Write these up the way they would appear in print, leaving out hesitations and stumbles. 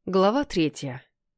Глава 3.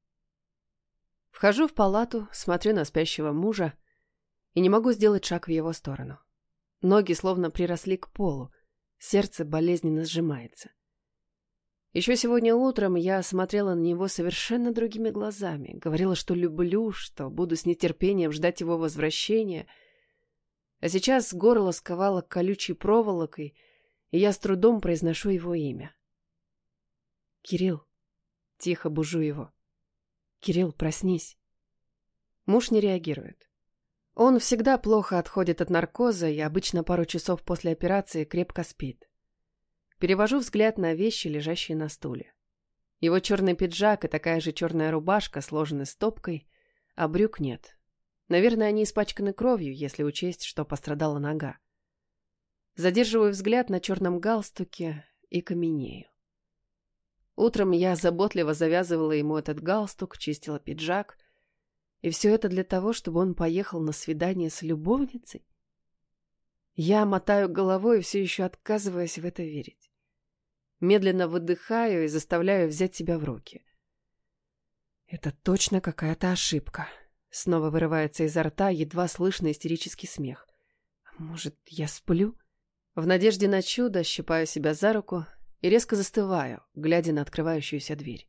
Вхожу в палату, смотрю на спящего мужа и не могу сделать шаг в его сторону. Ноги словно приросли к полу, сердце болезненно сжимается. Еще сегодня утром я смотрела на него совершенно другими глазами, говорила, что люблю, что буду с нетерпением ждать его возвращения, а сейчас горло сковало колючей проволокой, и я с трудом произношу его имя. «Кирилл». Тихо бужу его. «Кирилл, проснись». Муж не реагирует. Он всегда плохо отходит от наркоза и обычно пару часов после операции крепко спит. Перевожу взгляд на вещи, лежащие на стуле. Его черный пиджак и такая же черная рубашка сложены стопкой, а брюк нет. Наверное, они испачканы кровью, если учесть, что пострадала нога. Задерживаю взгляд на черном галстуке и каменею. Утром я заботливо завязывала ему этот галстук, чистила пиджак. И все это для того, чтобы он поехал на свидание с любовницей? Я мотаю головой, все еще отказываясь в это верить. Медленно выдыхаю и заставляю взять себя в руки. Это точно какая-то ошибка. Снова вырывается изо рта едва слышный истерический смех. Может, я сплю? В надежде на чудо щипаю себя за руку и резко застываю, глядя на открывающуюся дверь.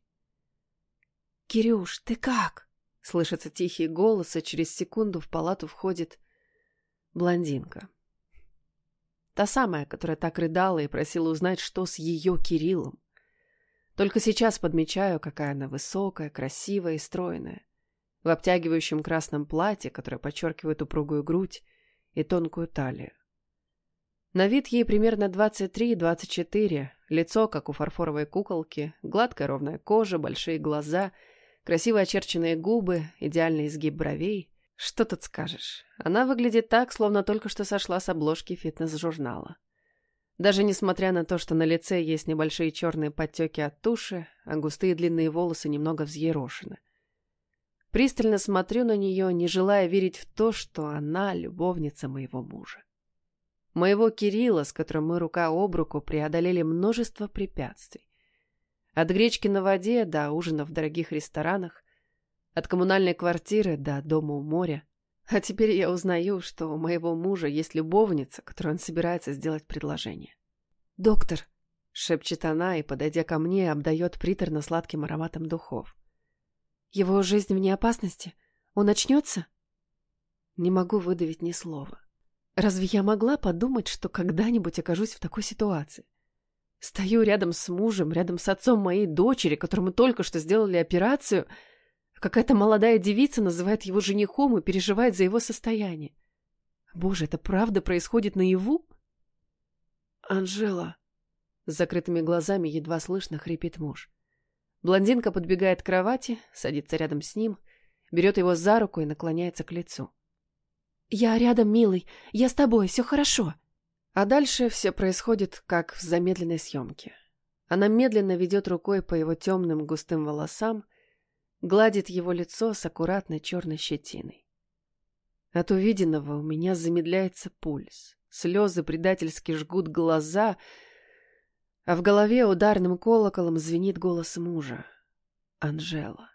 «Кирюш, ты как?» Слышится тихий голос, и через секунду в палату входит блондинка. Та самая, которая так рыдала и просила узнать, что с ее Кириллом. Только сейчас подмечаю, какая она высокая, красивая и стройная. В обтягивающем красном платье, которое подчеркивает упругую грудь и тонкую талию. На вид ей примерно 23-24, лицо, как у фарфоровой куколки, гладкая ровная кожа, большие глаза, красиво очерченные губы, идеальный изгиб бровей. Что тут скажешь? Она выглядит так, словно только что сошла с обложки фитнес-журнала. Даже несмотря на то, что на лице есть небольшие черные подтеки от туши, а густые длинные волосы немного взъерошены. Пристально смотрю на нее, не желая верить в то, что она любовница моего мужа. Моего Кирилла, с которым мы рука об руку преодолели множество препятствий. От гречки на воде до ужина в дорогих ресторанах, от коммунальной квартиры до дома у моря. А теперь я узнаю, что у моего мужа есть любовница, которой он собирается сделать предложение. «Доктор», — шепчет она и, подойдя ко мне, обдает приторно-сладким ароматом духов. «Его жизнь вне опасности? Он очнется?» Не могу выдавить ни слова. Разве я могла подумать, что когда-нибудь окажусь в такой ситуации? Стою рядом с мужем, рядом с отцом моей дочери, которому только что сделали операцию, а какая-то молодая девица называет его женихом и переживает за его состояние. Боже, это правда происходит наяву? «Анжела!» С закрытыми глазами едва слышно хрипит муж. Блондинка подбегает к кровати, садится рядом с ним, берет его за руку и наклоняется к лицу. «Я рядом, милый, я с тобой, все хорошо». А дальше все происходит, как в замедленной съемке. Она медленно ведет рукой по его темным густым волосам, гладит его лицо с аккуратной черной щетиной. От увиденного у меня замедляется пульс, слезы предательски жгут глаза, а в голове ударным колоколом звенит голос мужа. «Анжела».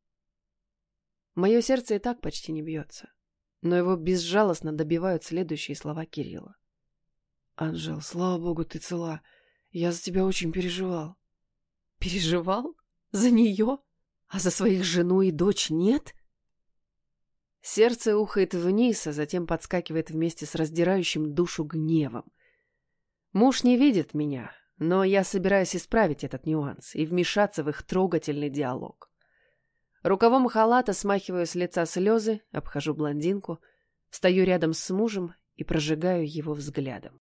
Мое сердце и так почти не бьется, но его безжалостно добивают следующие слова Кирилла. «Анжел, слава богу, ты цела. Я за тебя очень переживал». «Переживал? За нее? А за своих жену и дочь нет?» Сердце ухает вниз, а затем подскакивает вместе с раздирающим душу гневом. Муж не видит меня, но я собираюсь исправить этот нюанс и вмешаться в их трогательный диалог. Рукавом халата смахиваю с лица слезы, обхожу блондинку, стою рядом с мужем и прожигаю его взглядом.